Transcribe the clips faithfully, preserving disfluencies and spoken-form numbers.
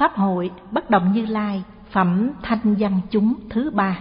Pháp hội Bất Động Như Lai, phẩm Thanh Văn Chúng thứ ba.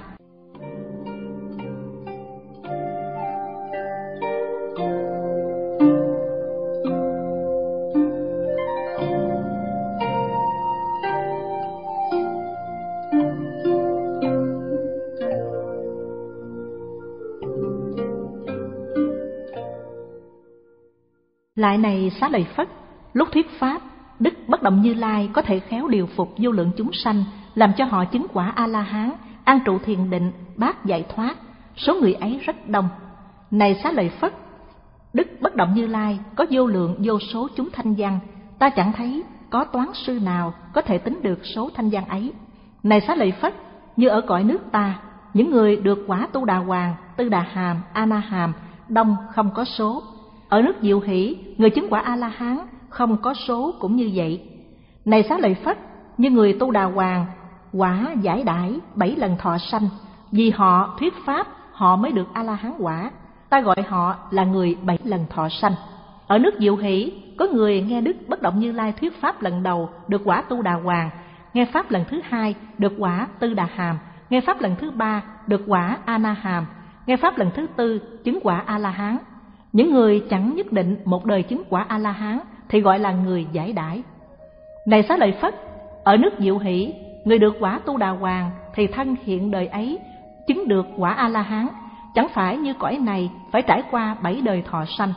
Lại này Xá Lợi Phất, lúc thuyết pháp, Đức Bất Động Như Lai có thể khéo điều phục vô lượng chúng sanh, làm cho họ chứng quả A-la-hán, an trụ thiền định, bát giải thoát. Số người ấy rất đông. Này Xá Lợi Phất, Đức Bất Động Như Lai có vô lượng vô số chúng thanh văn, ta chẳng thấy có toán sư nào có thể tính được số thanh văn ấy. Này Xá Lợi Phất, như ở cõi nước ta, những người được quả Tu Đà Hoàng, Tư Đà Hàm, A Na Hàm đông không có số. Ở nước Diệu Hỷ, người chứng quả A-la-hán không có số cũng như vậy. Này Xá Lợi Phất, như người Tu Đà Hoàng, quả giải đãi bảy lần thọ sanh, vì họ thuyết pháp họ mới được A-la-hán quả, ta gọi họ là người bảy lần thọ sanh. Ở nước Diệu Hỷ, có người nghe Đức Bất Động Như Lai thuyết pháp lần đầu được quả Tu Đà Hoàng, nghe pháp lần thứ hai được quả Tư Đà Hàm, nghe pháp lần thứ ba được quả A Na Hàm, nghe pháp lần thứ tư chứng quả A-la-hán. Những người chẳng nhất định một đời chứng quả A-la-hán thì gọi là người giải đãi. Này Xá Lợi Phất, ở nước Diệu Hỷ, người được quả Tu Đà Hoàng thì thân hiện đời ấy chứng được quả A-la-hán, chẳng phải như cõi này phải trải qua bảy đời thọ sanh.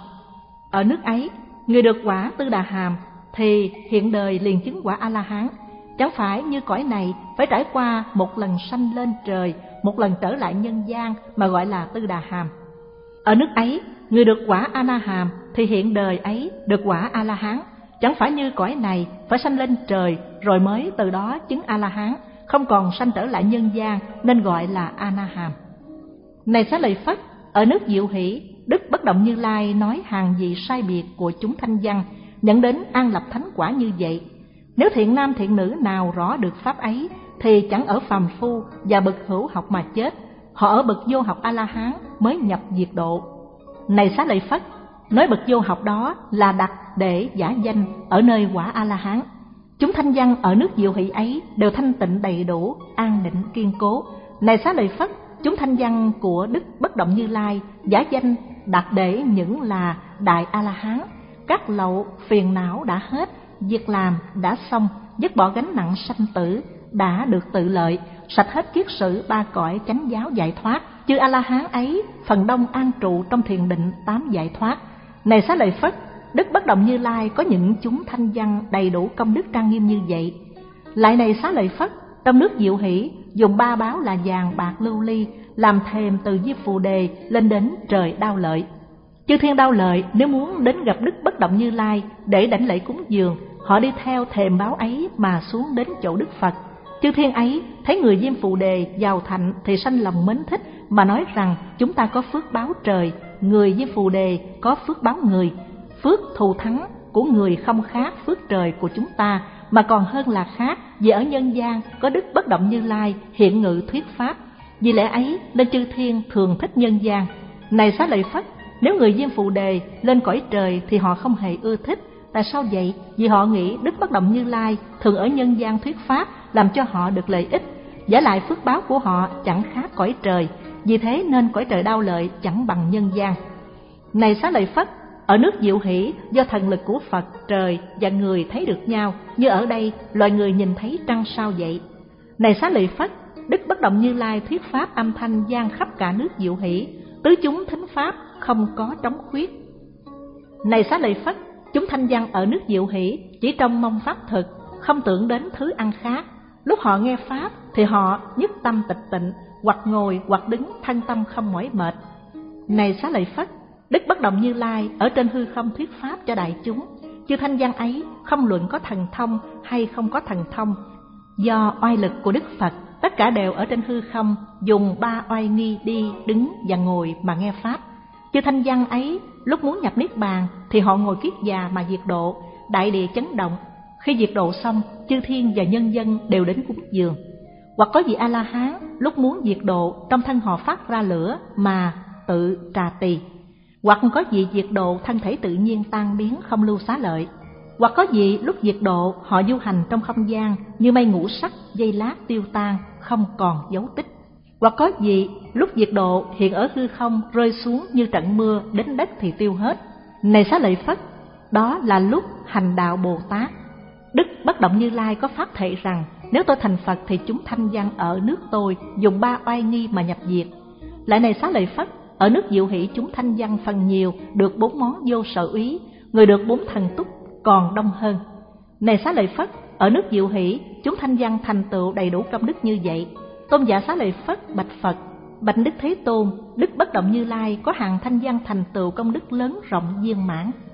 Ở nước ấy, người được quả Tư Đà Hàm thì hiện đời liền chứng quả A-la-hán, chẳng phải như cõi này phải trải qua một lần sanh lên trời, một lần trở lại nhân gian mà gọi là Tư Đà Hàm. Ở nước ấy, người được quả A Na Hàm thì hiện đời ấy được quả A-la-hán, chẳng phải như cõi này phải sanh lên trời rồi mới từ đó chứng A-la-hán, không còn sanh trở lại nhân gian nên gọi là A Na Hàm. Này Xá Lợi Phất, ở nước Diệu Hỷ, Đức Bất Động Như Lai nói hàng gì sai biệt của chúng thanh văn, dẫn đến an lập thánh quả như vậy. Nếu thiện nam thiện nữ nào rõ được pháp ấy thì chẳng ở phàm phu và bậc hữu học mà chết, họ ở bậc vô học A-la-hán mới nhập diệt độ. Này Xá Lợi Phất, nói bậc vô học đó là đặt để giả danh ở nơi quả A-la-hán. Chúng thanh văn ở nước Diệu Hỷ ấy đều thanh tịnh đầy đủ, an định kiên cố. Này Xá Lợi Phất, chúng thanh văn của Đức Bất Động Như Lai giả danh đặt để những là đại A-la-hán. Các lậu phiền não đã hết, việc làm đã xong, dứt bỏ gánh nặng sanh tử, đã được tự lợi, sạch hết kiết sử ba cõi chánh giáo giải thoát. Chư A-la-hán ấy phần đông an trụ trong thiền định tám giải thoát. Này Xá Lợi Phất, Đức Bất Động Như Lai có những chúng thanh văn đầy đủ công đức trang nghiêm như vậy. Lại này Xá Lợi Phất, trong nước Diệu Hỷ dùng ba báo là vàng bạc lưu ly làm thềm từ Diêm Phù Đề lên đến trời Đao Lợi. Chư thiên Đao Lợi nếu muốn đến gặp Đức Bất Động Như Lai để đảnh lễ cúng dường, họ đi theo thềm báo ấy mà xuống đến chỗ Đức Phật. Chư thiên ấy thấy người Diêm Phù Đề giàu thạnh thì sanh lòng mến thích, mà nói rằng chúng ta có phước báo trời, người Diêm Phù Đề có phước báo người. Phước thù thắng của người không khác phước trời của chúng ta, mà còn hơn là khác, vì ở nhân gian có Đức Bất Động Như Lai hiện ngự thuyết pháp. Vì lẽ ấy nên chư thiên thường thích nhân gian. Này Xá Lợi Phất, nếu người Diêm Phù Đề lên cõi trời thì họ không hề ưa thích. Tại sao vậy? Vì họ nghĩ Đức Bất Động Như Lai thường ở nhân gian thuyết pháp, làm cho họ được lợi ích. Giả lại phước báo của họ chẳng khác cõi trời, vì thế nên cõi trời Đao Lợi chẳng bằng nhân gian. Này Xá Lợi Phất, ở nước Diệu Hỷ do thần lực của Phật, trời và người thấy được nhau, như ở đây loài người nhìn thấy trăng sao vậy. Này Xá Lợi Phất, Đức Bất Động Như Lai thuyết pháp âm thanh vang khắp cả nước Diệu Hỷ, tứ chúng thính pháp không có trống khuyết. Này Xá Lợi Phất, chúng thanh văn ở nước Diệu Hỷ chỉ trông mong pháp thực, không tưởng đến thứ ăn khác. Lúc họ nghe pháp thì họ nhất tâm tịch tịnh, hoặc ngồi hoặc đứng thân tâm không mỏi mệt. Này Xá Lợi Phất, Đức Bất Động Như Lai ở trên hư không thuyết pháp cho đại chúng. Chư thanh văn ấy không luận có thần thông hay không có thần thông, do oai lực của Đức Phật, tất cả đều ở trên hư không dùng ba oai nghi đi, đứng và ngồi mà nghe pháp. Chư thanh văn ấy lúc muốn nhập niết bàn thì họ ngồi kiết già mà diệt độ, đại địa chấn động. Khi diệt độ xong, chư thiên và nhân dân đều đến cúng dường. Hoặc có vị A-la-hán lúc muốn diệt độ, trong thân họ phát ra lửa mà tự trà tỳ. Hoặc có vị diệt độ thân thể tự nhiên tan biến không lưu xá lợi. Hoặc có vị lúc diệt độ họ du hành trong không gian như mây ngũ sắc, giây lát tiêu tan, không còn dấu tích. Hoặc có vị lúc diệt độ hiện ở hư không, rơi xuống như trận mưa, đến đất thì tiêu hết. Này Xá Lợi Phất, đó là lúc hành đạo Bồ Tát. Đức Bất Động Như Lai có phát thệ rằng, nếu tôi thành Phật thì chúng thanh văn ở nước tôi dùng ba oai nghi mà nhập diệt. Lại này Xá Lợi Phất, ở nước Diệu Hỷ chúng thanh văn phần nhiều, được bốn món vô sở úy, người được bốn thần túc còn đông hơn. Này Xá Lợi Phất, ở nước Diệu Hỷ chúng thanh văn thành tựu đầy đủ công đức như vậy. Tôn giả Xá Lợi Phất bạch Phật: bạch Đức Thế Tôn, Đức Bất Động Như Lai có hàng thanh văn thành tựu công đức lớn rộng viên mãn.